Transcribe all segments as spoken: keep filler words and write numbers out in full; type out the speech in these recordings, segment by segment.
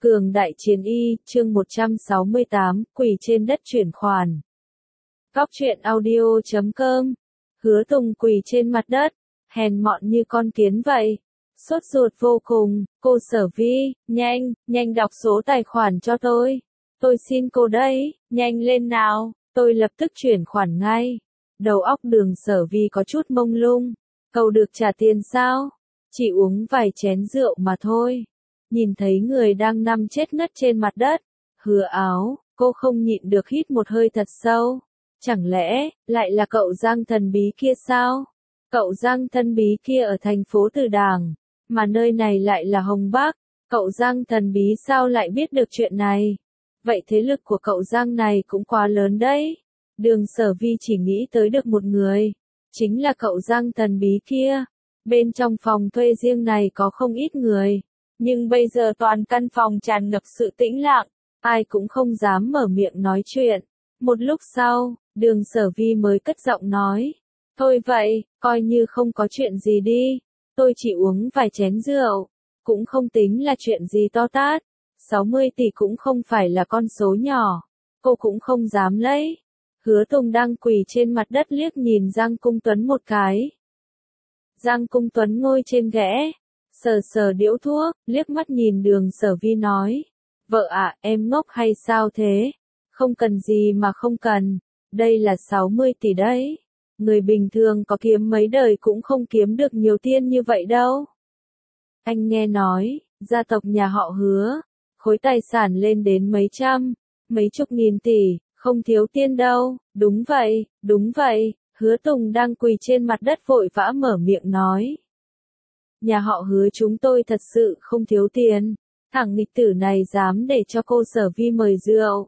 Cường đại chiến y, chương một trăm sáu mươi tám, quỳ trên đất chuyển khoản. Góc truyện audio chấm com. Hứa Tùng quỳ trên mặt đất, hèn mọn như con kiến vậy. Sốt ruột vô cùng, cô Sở Vi, nhanh, nhanh đọc số tài khoản cho tôi. Tôi xin cô đấy, nhanh lên nào, tôi lập tức chuyển khoản ngay. Đầu óc Đường Sở Vi có chút mông lung. Cậu được trả tiền sao? Chỉ uống vài chén rượu mà thôi. Nhìn thấy người đang nằm chết ngất trên mặt đất, Hứa Áo, cô không nhịn được hít một hơi thật sâu. Chẳng lẽ, lại là cậu Giang thần bí kia sao? Cậu Giang thần bí kia ở thành phố Từ Đàng, mà nơi này lại là Hồng Bắc. Cậu Giang thần bí sao lại biết được chuyện này? Vậy thế lực của cậu Giang này cũng quá lớn đấy. Đường Sở Vi chỉ nghĩ tới được một người, chính là cậu Giang thần bí kia. Bên trong phòng thuê riêng này có không ít người. Nhưng bây giờ toàn căn phòng tràn ngập sự tĩnh lặng, ai cũng không dám mở miệng nói chuyện. Một lúc sau, Đường Sở Vi mới cất giọng nói, thôi vậy, coi như không có chuyện gì đi, tôi chỉ uống vài chén rượu, cũng không tính là chuyện gì to tát, sáu mươi tỷ cũng không phải là con số nhỏ, cô cũng không dám lấy. Hứa Tùng đang quỳ trên mặt đất liếc nhìn Giang Cung Tuấn một cái. Giang Cung Tuấn ngồi trên ghế, sờ sờ điếu thuốc, liếc mắt nhìn Đường Sở Vi nói, vợ ạ, em ngốc hay sao thế? Không cần gì mà không cần, đây là sáu mươi tỷ đấy. Người bình thường có kiếm mấy đời cũng không kiếm được nhiều tiền như vậy đâu. Anh nghe nói, gia tộc nhà họ Hứa, khối tài sản lên đến mấy trăm, mấy chục nghìn tỷ, không thiếu tiền đâu. Đúng vậy, đúng vậy, Hứa Tùng đang quỳ trên mặt đất vội vã mở miệng nói. Nhà họ Hứa chúng tôi thật sự không thiếu tiền, thằng nghịch tử này dám để cho cô Sở Vi mời rượu.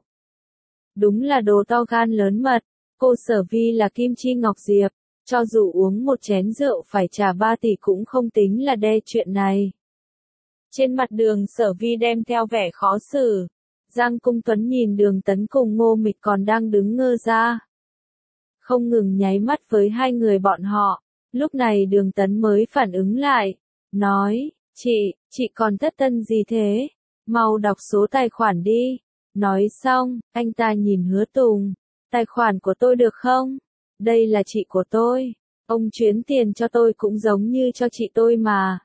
Đúng là đồ to gan lớn mật, cô Sở Vi là Kim Chi Ngọc Diệp, cho dù uống một chén rượu phải trả ba tỷ cũng không tính là đe chuyện này. Trên mặt Đường Sở Vi đem theo vẻ khó xử, Giang Cung Tuấn nhìn Đường Tấn cùng Ngô Mịch còn đang đứng ngơ ra. Không ngừng nháy mắt với hai người bọn họ, lúc này Đường Tấn mới phản ứng lại, nói, chị, chị còn thất tân gì thế? Mau đọc số tài khoản đi. Nói xong, anh ta nhìn Hứa Tùng, tài khoản của tôi được không? Đây là chị của tôi, ông chuyển tiền cho tôi cũng giống như cho chị tôi mà.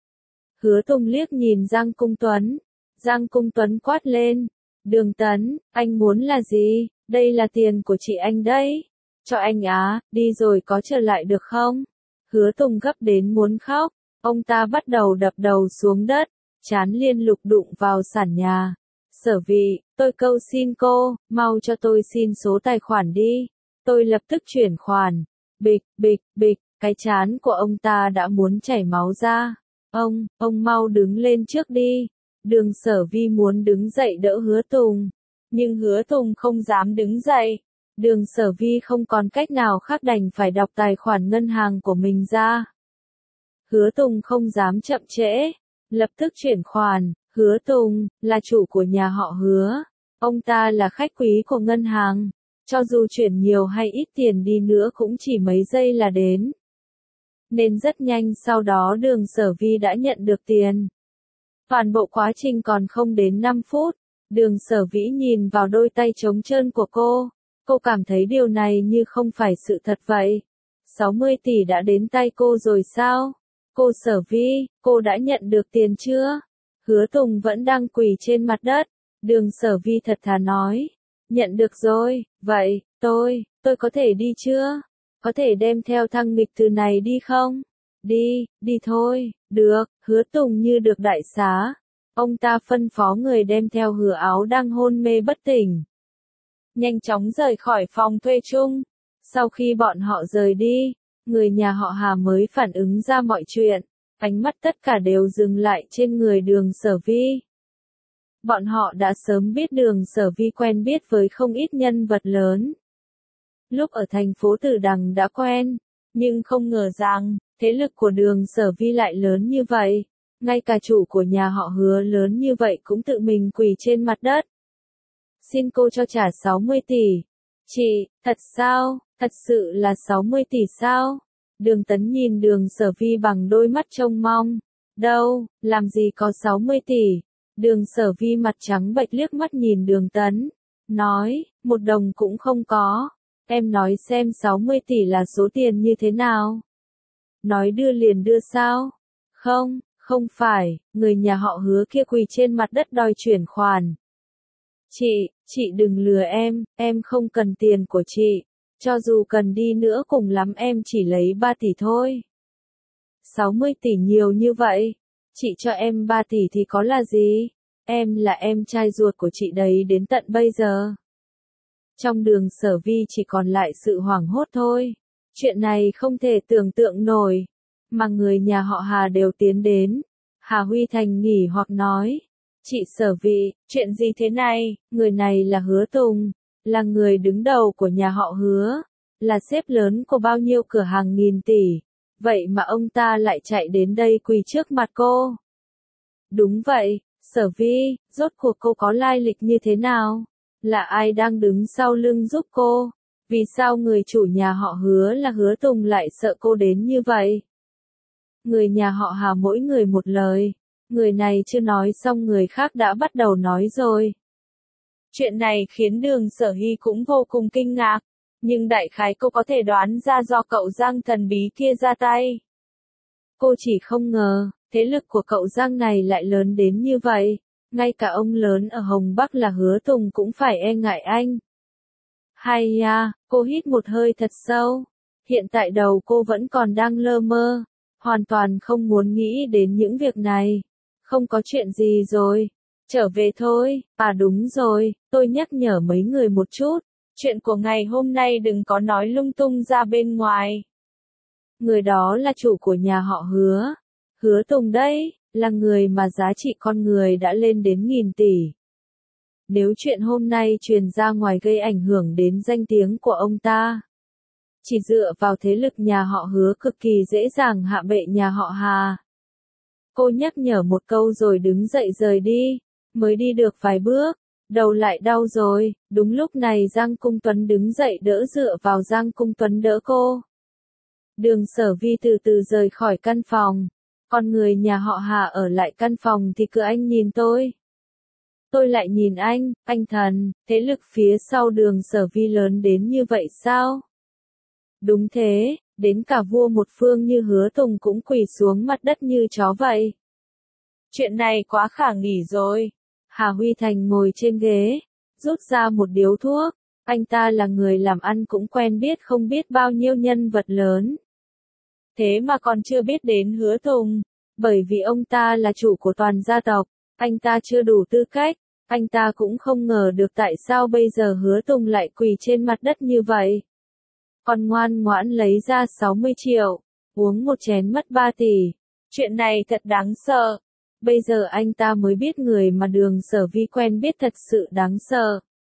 Hứa Tùng liếc nhìn Giang Cung Tuấn, Giang Cung Tuấn quát lên, Đường Tấn, anh muốn là gì? Đây là tiền của chị anh đấy, cho anh á, đi rồi có trở lại được không? Hứa Tùng gấp đến muốn khóc, ông ta bắt đầu đập đầu xuống đất, trán liên lục đụng vào sàn nhà. Sở Vi, tôi cầu xin cô, mau cho tôi xin số tài khoản đi, tôi lập tức chuyển khoản. Bịch, bịch, bịch, cái trán của ông ta đã muốn chảy máu ra. Ông, ông mau đứng lên trước đi. Đường Sở Vi muốn đứng dậy đỡ Hứa Tùng, nhưng Hứa Tùng không dám đứng dậy. Đường Sở Vi không còn cách nào khác đành phải đọc tài khoản ngân hàng của mình ra. Hứa Tùng không dám chậm trễ, lập tức chuyển khoản. Hứa Tùng, là chủ của nhà họ Hứa, ông ta là khách quý của ngân hàng, cho dù chuyển nhiều hay ít tiền đi nữa cũng chỉ mấy giây là đến. Nên rất nhanh sau đó Đường Sở Vi đã nhận được tiền. Toàn bộ quá trình còn không đến năm phút, Đường Sở Vi nhìn vào đôi tay trống trơn của cô, cô cảm thấy điều này như không phải sự thật vậy. sáu mươi tỷ đã đến tay cô rồi sao? Cô Sở Vi, cô đã nhận được tiền chưa? Hứa Tùng vẫn đang quỳ trên mặt đất, Đường Sở Vi thật thà nói, nhận được rồi, vậy, tôi, tôi có thể đi chưa? Có thể đem theo thằng nghịch từ này đi không? Đi, đi thôi, được. Hứa Tùng như được đại xá, ông ta phân phó người đem theo Hứa Áo đang hôn mê bất tỉnh. Nhanh chóng rời khỏi phòng thuê chung, sau khi bọn họ rời đi, người nhà họ Hà mới phản ứng ra mọi chuyện. Ánh mắt tất cả đều dừng lại trên người Đường Sở Vi. Bọn họ đã sớm biết Đường Sở Vi quen biết với không ít nhân vật lớn. Lúc ở thành phố Từ Đằng đã quen, nhưng không ngờ rằng, thế lực của Đường Sở Vi lại lớn như vậy. Ngay cả chủ của nhà họ Hứa lớn như vậy cũng tự mình quỳ trên mặt đất. Xin cô cho trả sáu mươi tỷ. Chị, thật sao? Thật sự là sáu mươi tỷ sao? Đường Tấn nhìn Đường Sở Vi bằng đôi mắt trông mong. Đâu, làm gì có sáu mươi tỷ. Đường Sở Vi mặt trắng bệch liếc mắt nhìn Đường Tấn, nói, một đồng cũng không có. Em nói xem sáu mươi tỷ là số tiền như thế nào? Nói đưa liền đưa sao? Không, không phải, người nhà họ Hứa kia quỳ trên mặt đất đòi chuyển khoản. Chị, chị đừng lừa em, em không cần tiền của chị. Cho dù cần đi nữa cùng lắm em chỉ lấy ba tỷ thôi. sáu mươi tỷ nhiều như vậy. Chị cho em ba tỷ thì có là gì? Em là em trai ruột của chị đấy đến tận bây giờ. Trong Đường Sở Vi chỉ còn lại sự hoảng hốt thôi. Chuyện này không thể tưởng tượng nổi. Mà người nhà họ Hà đều tiến đến. Hà Huy Thành nghỉ hoặc nói. Chị Sở Vi, chuyện gì thế này? Người này là Hứa Tùng. Là người đứng đầu của nhà họ Hứa. Là sếp lớn của bao nhiêu cửa hàng nghìn tỷ. Vậy mà ông ta lại chạy đến đây quỳ trước mặt cô. Đúng vậy, Sở Vi, rốt cuộc cô có lai lịch như thế nào? Là ai đang đứng sau lưng giúp cô? Vì sao người chủ nhà họ Hứa là Hứa Tùng lại sợ cô đến như vậy? Người nhà họ Hà mỗi người một lời. Người này chưa nói xong người khác đã bắt đầu nói rồi. Chuyện này khiến Đường Sở Hy cũng vô cùng kinh ngạc. Nhưng đại khái cô có thể đoán ra do cậu Giang thần bí kia ra tay. Cô chỉ không ngờ, thế lực của cậu Giang này lại lớn đến như vậy. Ngay cả ông lớn ở Hồng Bắc là Hứa Tùng cũng phải e ngại anh. Hay à, cô hít một hơi thật sâu. Hiện tại đầu cô vẫn còn đang lơ mơ. Hoàn toàn không muốn nghĩ đến những việc này. Không có chuyện gì rồi. Trở về thôi. À đúng rồi, tôi nhắc nhở mấy người một chút. Chuyện của ngày hôm nay đừng có nói lung tung ra bên ngoài. Người đó là chủ của nhà họ Hứa. Hứa Tùng đấy, là người mà giá trị con người đã lên đến nghìn tỷ. Nếu chuyện hôm nay truyền ra ngoài gây ảnh hưởng đến danh tiếng của ông ta, chỉ dựa vào thế lực nhà họ Hứa cực kỳ dễ dàng hạ bệ nhà họ Hà. Cô nhắc nhở một câu rồi đứng dậy rời đi, mới đi được vài bước, đầu lại đau rồi. Đúng lúc này Giang Cung Tuấn đứng dậy đỡ dựa vào Giang Cung Tuấn đỡ cô. Đường Sở Vi từ từ rời khỏi căn phòng. Còn người nhà họ Hà ở lại căn phòng thì cứ anh nhìn tôi. Tôi lại nhìn anh, anh thần, thế lực phía sau Đường Sở Vi lớn đến như vậy sao? Đúng thế, đến cả vua một phương như Hứa Tùng cũng quỳ xuống mặt đất như chó vậy. Chuyện này quá khả nghỉ rồi. Hà Huy Thành ngồi trên ghế, rút ra một điếu thuốc. Anh ta là người làm ăn cũng quen biết không biết bao nhiêu nhân vật lớn. Thế mà còn chưa biết đến Hứa Tùng. Bởi vì ông ta là chủ của toàn gia tộc, anh ta chưa đủ tư cách. Anh ta cũng không ngờ được tại sao bây giờ Hứa Tùng lại quỳ trên mặt đất như vậy. Còn ngoan ngoãn lấy ra sáu mươi triệu, uống một chén mất ba tỷ. Chuyện này thật đáng sợ. Bây giờ anh ta mới biết người mà Đường Sở Vi quen biết thật sự đáng sợ.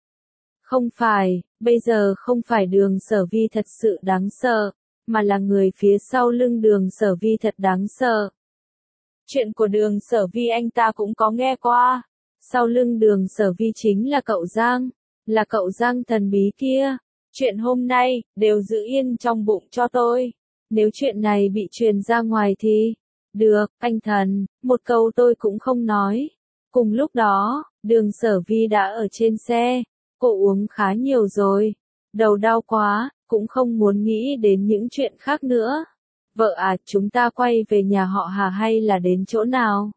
Không phải, bây giờ không phải Đường Sở Vi thật sự đáng sợ, mà là người phía sau lưng Đường Sở Vi thật đáng sợ. Chuyện của Đường Sở Vi anh ta cũng có nghe qua. Sau lưng Đường Sở Vi chính là cậu Giang, là cậu Giang thần bí kia. Chuyện hôm nay, đều giữ yên trong bụng cho tôi. Nếu chuyện này bị truyền ra ngoài thì... Được, anh thần, một câu tôi cũng không nói. Cùng lúc đó, Đường Sở Vi đã ở trên xe. Cô uống khá nhiều rồi. Đầu đau quá, cũng không muốn nghĩ đến những chuyện khác nữa. Vợ à, chúng ta quay về nhà họ Hà hay là đến chỗ nào?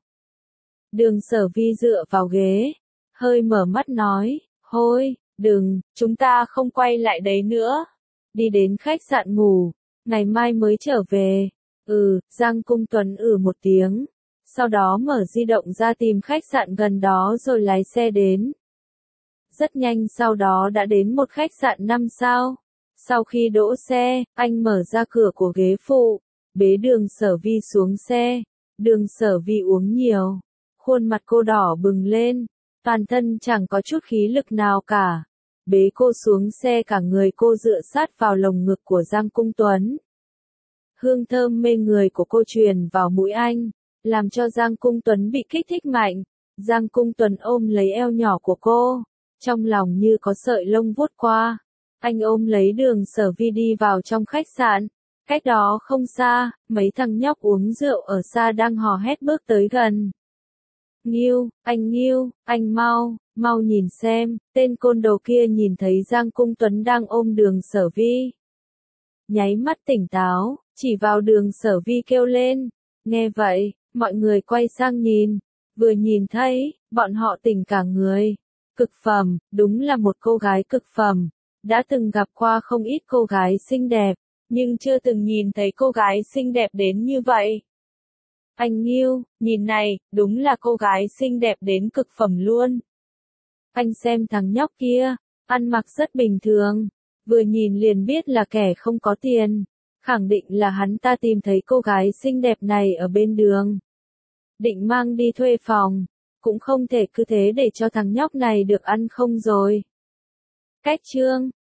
Đường Sở Vi dựa vào ghế, hơi mở mắt nói, thôi, đừng, chúng ta không quay lại đấy nữa. Đi đến khách sạn ngủ, ngày mai mới trở về. Ừ, Giang Cung Tuấn ừ một tiếng. Sau đó mở di động ra tìm khách sạn gần đó rồi lái xe đến. Rất nhanh sau đó đã đến một khách sạn năm sao. Sau khi đỗ xe, anh mở ra cửa của ghế phụ, bế Đường Sở Vi xuống xe. Đường Sở Vi uống nhiều, khuôn mặt cô đỏ bừng lên, toàn thân chẳng có chút khí lực nào cả. Bế cô xuống xe cả người cô dựa sát vào lồng ngực của Giang Cung Tuấn. Hương thơm mê người của cô truyền vào mũi anh, làm cho Giang Cung Tuấn bị kích thích mạnh. Giang Cung Tuấn ôm lấy eo nhỏ của cô, trong lòng như có sợi lông vuốt qua. Anh ôm lấy Đường Sở Vi đi vào trong khách sạn. Cách đó không xa, mấy thằng nhóc uống rượu ở xa đang hò hét bước tới gần. Nghiêu, anh Nghiêu, anh mau, mau nhìn xem, tên côn đồ kia nhìn thấy Giang Cung Tuấn đang ôm Đường Sở Vi. Nháy mắt tỉnh táo, chỉ vào Đường Sở Vi kêu lên. Nghe vậy, mọi người quay sang nhìn, vừa nhìn thấy, bọn họ tỉnh cả người. Cực phẩm, đúng là một cô gái cực phẩm. Đã từng gặp qua không ít cô gái xinh đẹp, nhưng chưa từng nhìn thấy cô gái xinh đẹp đến như vậy. Anh Nghiêu, nhìn này, đúng là cô gái xinh đẹp đến cực phẩm luôn. Anh xem thằng nhóc kia, ăn mặc rất bình thường, vừa nhìn liền biết là kẻ không có tiền. Khẳng định là hắn ta tìm thấy cô gái xinh đẹp này ở bên đường. Định mang đi thuê phòng, cũng không thể cứ thế để cho thằng nhóc này được ăn không rồi. Cách chương